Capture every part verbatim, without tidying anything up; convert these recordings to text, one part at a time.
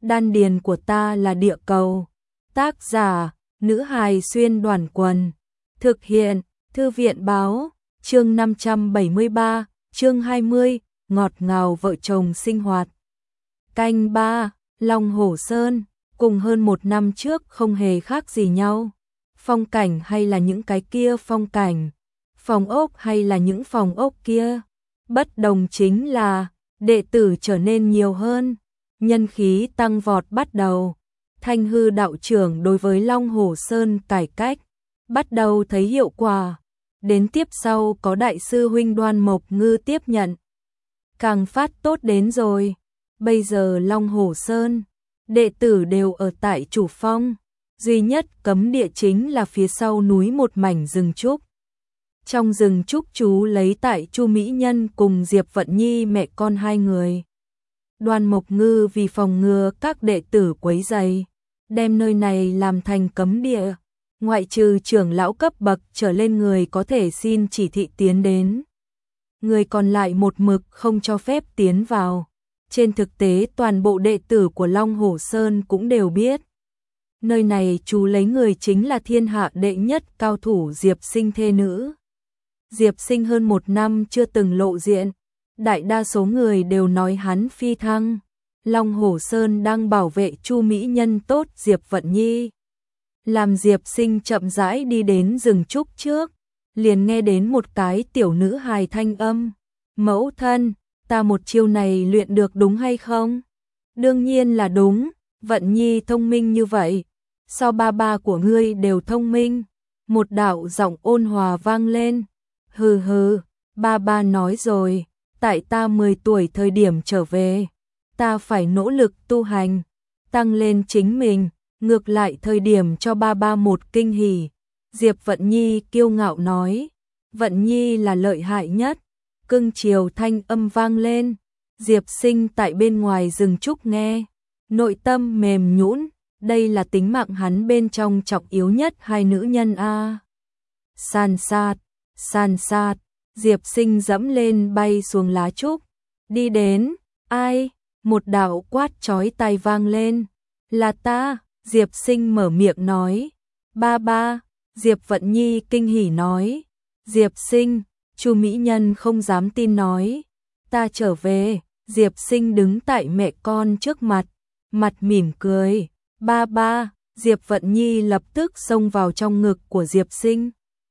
đan điền của ta là địa cầu. Tác giả, nữ hài xuyên đoàn quần. Thực hiện, thư viện báo, chương năm trăm bảy mươi ba, chương hai mươi, ngọt ngào vợ chồng sinh hoạt. Canh ba, Long Hổ Sơn, cùng hơn một năm trước không hề khác gì nhau. Phong cảnh hay là những cái kia phong cảnh, phòng ốc hay là những phòng ốc kia. Bất đồng chính là, đệ tử trở nên nhiều hơn, nhân khí tăng vọt bắt đầu. Thanh Hư đạo trưởng đối với Long Hổ Sơn cải cách, bắt đầu thấy hiệu quả. Đến tiếp sau có đại sư huynh Đoan Mộc Ngư tiếp nhận. Càng phát tốt đến rồi. Bây giờ Long Hổ Sơn, đệ tử đều ở tại chủ phong. Duy nhất cấm địa chính là phía sau núi một mảnh rừng trúc. Trong rừng trúc chú lấy tại Chu Mỹ Nhân cùng Diệp Vận Nhi mẹ con hai người. Đoan Mộc Ngư vì phòng ngừa các đệ tử quấy rầy, đem nơi này làm thành cấm địa. Ngoại trừ trưởng lão cấp bậc trở lên người có thể xin chỉ thị tiến đến. Người còn lại một mực không cho phép tiến vào. Trên thực tế toàn bộ đệ tử của Long Hổ Sơn cũng đều biết. Nơi này chú lấy người chính là thiên hạ đệ nhất cao thủ Diệp Sinh thê nữ. Diệp Sinh hơn một năm chưa từng lộ diện. Đại đa số người đều nói hắn phi thăng. Long Hổ Sơn đang bảo vệ Chu Mỹ Nhân tốt Diệp Vận Nhi. Làm Diệp Sinh chậm rãi đi đến rừng trúc trước, liền nghe đến một cái tiểu nữ hài thanh âm. Mẫu thân, ta một chiêu này luyện được đúng hay không? Đương nhiên là đúng, Vận Nhi thông minh như vậy. Sao ba ba của ngươi đều thông minh? Một đạo giọng ôn hòa vang lên. Hừ hừ, ba ba nói rồi, tại ta mười tuổi thời điểm trở về, ta phải nỗ lực tu hành, tăng lên chính mình, ngược lại thời điểm cho ba ba một kinh hỉ. Diệp Vận Nhi kiêu ngạo nói, Vận Nhi là lợi hại nhất. Cưng chiều thanh âm vang lên. Diệp Sinh tại bên ngoài rừng trúc nghe, nội tâm mềm nhũn, đây là tính mạng hắn bên trong trọng yếu nhất hai nữ nhân a. À. San sát, san sát, Diệp Sinh dẫm lên bay xuống lá trúc, đi đến, ai? Một đạo quát chói tai vang lên, là ta. Diệp Sinh mở miệng nói, ba ba. Diệp Vận Nhi kinh hỉ nói, Diệp Sinh. Chu Mỹ Nhân không dám tin nói, ta trở về. Diệp Sinh đứng tại mẹ con trước mặt, mặt mỉm cười, ba ba. Diệp Vận Nhi lập tức xông vào trong ngực của Diệp Sinh,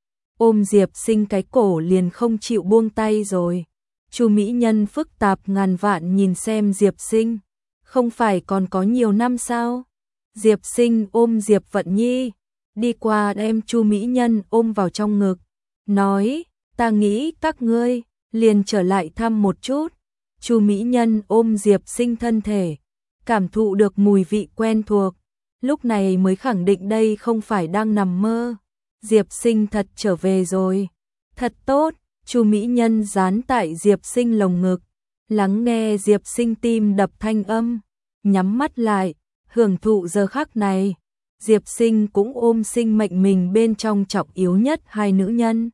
ôm Diệp Sinh cái cổ liền không chịu buông tay rồi. Chu Mỹ Nhân phức tạp ngàn vạn nhìn xem Diệp Sinh, không phải còn có nhiều năm sao? Diệp Sinh ôm Diệp Vận Nhi, đi qua đem Chu Mỹ Nhân ôm vào trong ngực, nói, ta nghĩ các ngươi liền trở lại thăm một chút. Chu Mỹ Nhân ôm Diệp Sinh thân thể, cảm thụ được mùi vị quen thuộc, lúc này mới khẳng định đây không phải đang nằm mơ. Diệp Sinh thật trở về rồi, thật tốt. Chu Mỹ Nhân dán tại Diệp Sinh lồng ngực, lắng nghe Diệp Sinh tim đập thanh âm, nhắm mắt lại, hưởng thụ giờ khắc này. Diệp Sinh cũng ôm sinh mệnh mình bên trong trọng yếu nhất hai nữ nhân,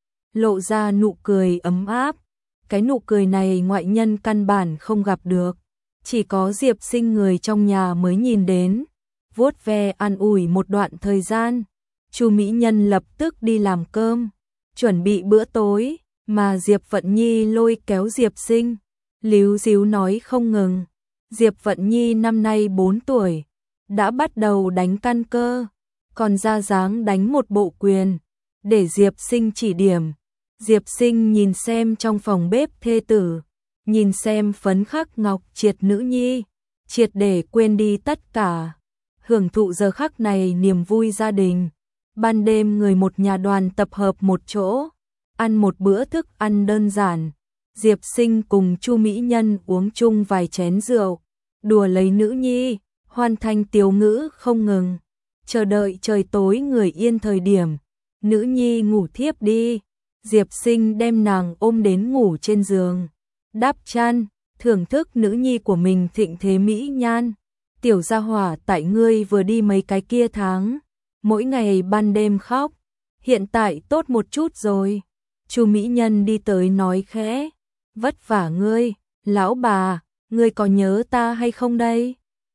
lộ ra nụ cười ấm áp. Cái nụ cười này ngoại nhân căn bản không gặp được, chỉ có Diệp Sinh người trong nhà mới nhìn đến. Vuốt ve an ủi một đoạn thời gian, Chu Mỹ Nhân lập tức đi làm cơm, chuẩn bị bữa tối, mà Diệp Vận Nhi lôi kéo Diệp Sinh, líu díu nói không ngừng. Diệp Vận Nhi năm nay bốn tuổi, đã bắt đầu đánh căn cơ, còn ra dáng đánh một bộ quyền, để Diệp Sinh chỉ điểm. Diệp Sinh nhìn xem trong phòng bếp thê tử, nhìn xem phấn khắc ngọc triệt nữ nhi, triệt để quên đi tất cả, hưởng thụ giờ khắc này niềm vui gia đình. Ban đêm người một nhà đoàn tập hợp một chỗ, ăn một bữa thức ăn đơn giản. Diệp Sinh cùng Chu Mỹ Nhân uống chung vài chén rượu, đùa lấy nữ nhi, hoàn thành tiểu ngữ không ngừng. Chờ đợi trời tối người yên thời điểm, nữ nhi ngủ thiếp đi. Diệp Sinh đem nàng ôm đến ngủ trên giường, đắp chăn, thưởng thức nữ nhi của mình thịnh thế mỹ nhan. Tiểu gia hỏa tại ngươi vừa đi mấy cái kia tháng, mỗi ngày ban đêm khóc, hiện tại tốt một chút rồi. Chu Mỹ Nhân đi tới nói khẽ, vất vả ngươi, lão bà, ngươi có nhớ ta hay không đây?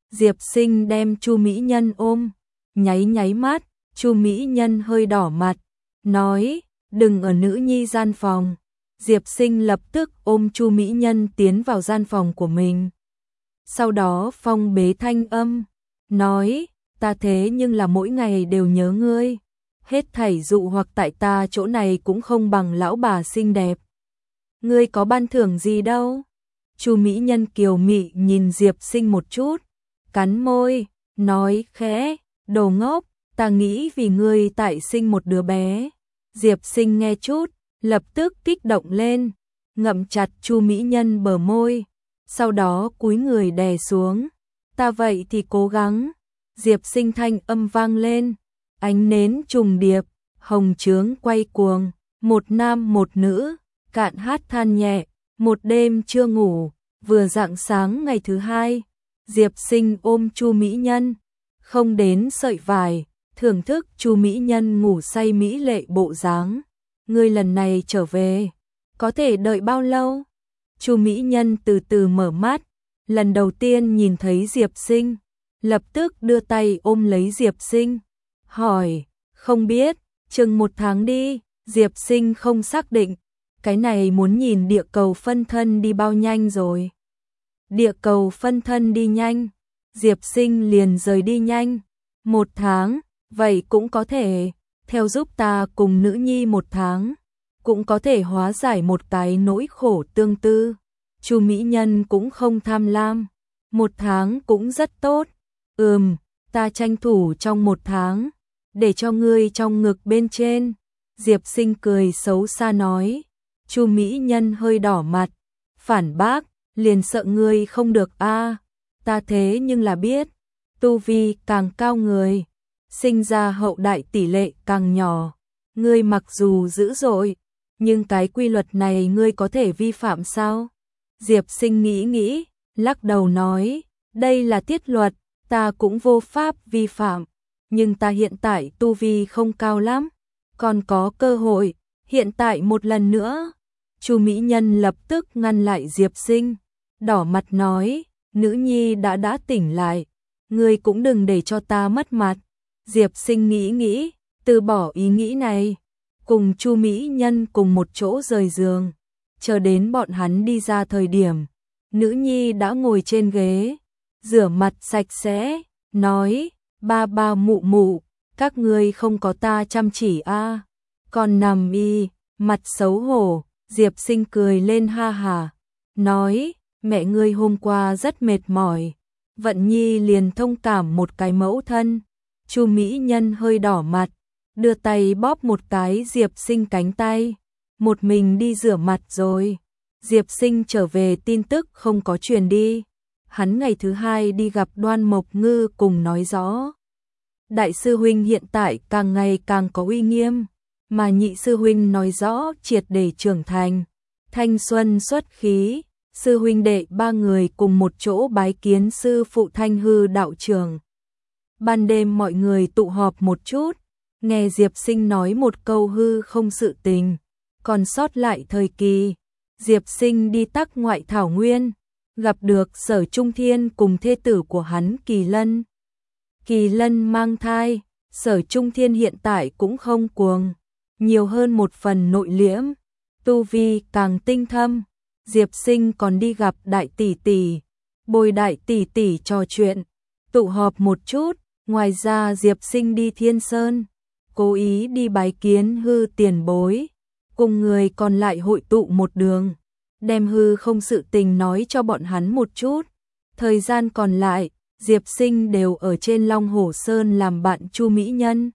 Diệp Sinh đem Chu Mỹ Nhân ôm, nháy nháy mắt, Chu Mỹ Nhân hơi đỏ mặt, nói, đừng ở nữ nhi gian phòng. Diệp Sinh lập tức ôm Chu Mỹ Nhân tiến vào gian phòng của mình. Sau đó phong bế thanh âm, nói, ta thế nhưng là mỗi ngày đều nhớ ngươi. Hết thảy dụ hoặc tại ta chỗ này cũng không bằng lão bà xinh đẹp. Ngươi có ban thưởng gì đâu? Chu Mỹ Nhân kiều mị nhìn Diệp Sinh một chút, cắn môi, nói khẽ, đồ ngốc, ta nghĩ vì ngươi tại sinh một đứa bé. Diệp Sinh nghe chút, lập tức kích động lên, ngậm chặt Chu Mỹ Nhân bờ môi, sau đó cúi người đè xuống. Ta vậy thì cố gắng. Diệp Sinh thanh âm vang lên, ánh nến trùng điệp, hồng chướng quay cuồng, một nam một nữ, cạn hát than nhẹ, một đêm chưa ngủ, vừa rạng sáng ngày thứ hai, Diệp Sinh ôm Chu Mỹ Nhân, không đến sợi vải, thưởng thức Chu Mỹ Nhân ngủ say mỹ lệ bộ dáng. Ngươi lần này trở về, có thể đợi bao lâu? Chu Mỹ Nhân từ từ mở mắt, lần đầu tiên nhìn thấy Diệp Sinh, lập tức đưa tay ôm lấy Diệp Sinh, hỏi, không biết, chừng một tháng đi. Diệp Sinh không xác định, cái này muốn nhìn địa cầu phân thân đi bao nhanh rồi. Địa cầu phân thân đi nhanh, Diệp Sinh liền rời đi nhanh. Một tháng, vậy cũng có thể, theo giúp ta cùng nữ nhi một tháng, cũng có thể hóa giải một cái nỗi khổ tương tư. Chu Mỹ Nhân cũng không tham lam, một tháng cũng rất tốt. Ừm, ta tranh thủ trong một tháng, để cho ngươi trong ngực bên trên. Diệp Sinh cười xấu xa nói. Chu Mỹ Nhân hơi đỏ mặt, phản bác, liền sợ ngươi không được a, ta thế nhưng là biết, tu vi càng cao người, sinh ra hậu đại tỷ lệ càng nhỏ. Ngươi mặc dù dữ dội, nhưng cái quy luật này ngươi có thể vi phạm sao? Diệp Sinh nghĩ nghĩ, lắc đầu nói, đây là tiết luật, ta cũng vô pháp vi phạm, nhưng ta hiện tại tu vi không cao lắm, còn có cơ hội, hiện tại một lần nữa. Chu Mỹ Nhân lập tức ngăn lại Diệp Sinh, đỏ mặt nói, nữ nhi đã đã tỉnh lại, ngươi cũng đừng để cho ta mất mặt. Diệp Sinh nghĩ nghĩ, từ bỏ ý nghĩ này, cùng Chu Mỹ Nhân cùng một chỗ rời giường, chờ đến bọn hắn đi ra thời điểm, nữ nhi đã ngồi trên ghế, rửa mặt sạch sẽ, nói, ba ba mụ mụ, các ngươi không có ta chăm chỉ a, à. Còn nằm y, mặt xấu hổ. Diệp Sinh cười lên ha hà, nói, mẹ ngươi hôm qua rất mệt mỏi. Vận Nhi liền thông cảm một cái mẫu thân. Chu Mỹ Nhân hơi đỏ mặt, đưa tay bóp một cái Diệp Sinh cánh tay, một mình đi rửa mặt rồi. Diệp Sinh trở về tin tức không có truyền đi, hắn ngày thứ hai đi gặp Đoan Mộc Ngư cùng nói rõ. Đại sư huynh hiện tại càng ngày càng có uy nghiêm, mà nhị sư huynh nói rõ triệt để trưởng thành, thanh xuân xuất khí. Sư huynh đệ ba người cùng một chỗ bái kiến sư phụ Thanh Hư đạo trưởng. Ban đêm mọi người tụ họp một chút, nghe Diệp Sinh nói một câu hư không sự tình, còn sót lại thời kỳ. Diệp Sinh đi Tắc Ngoại Thảo Nguyên, gặp được Sở Trung Thiên cùng thê tử của hắn Kỳ Lân. Kỳ Lân mang thai, Sở Trung Thiên hiện tại cũng không cuồng, nhiều hơn một phần nội liễm, tu vi càng tinh thâm. Diệp Sinh còn đi gặp đại tỷ tỷ, bồi đại tỷ tỷ trò chuyện, tụ họp một chút. Ngoài ra Diệp Sinh đi Thiên Sơn, cố ý đi bái kiến Hư tiền bối, cùng người còn lại hội tụ một đường, đem hư không sự tình nói cho bọn hắn một chút. Thời gian còn lại, Diệp Sinh đều ở trên Long Hổ Sơn làm bạn Chu Mỹ Nhân.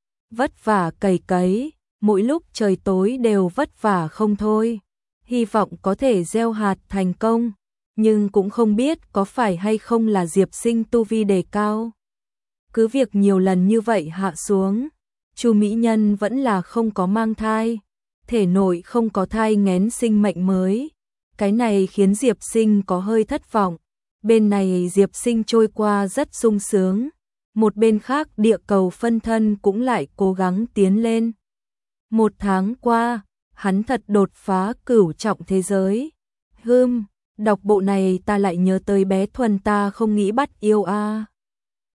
Vất vả cày cấy, mỗi lúc trời tối đều vất vả không thôi. Hy vọng có thể gieo hạt thành công, nhưng cũng không biết có phải hay không là Diệp Sinh tu vi đề cao. Cứ việc nhiều lần như vậy hạ xuống, Chu Mỹ Nhân vẫn là không có mang thai, thể nội không có thai nghén sinh mệnh mới. Cái này khiến Diệp Sinh có hơi thất vọng. Bên này Diệp Sinh trôi qua rất sung sướng, một bên khác địa cầu phân thân cũng lại cố gắng tiến lên. Một tháng qua, hắn thật đột phá cửu trọng thế giới. Hừm, Đọc bộ này ta lại nhớ tới bé Thuần ta không nghĩ bắt yêu a.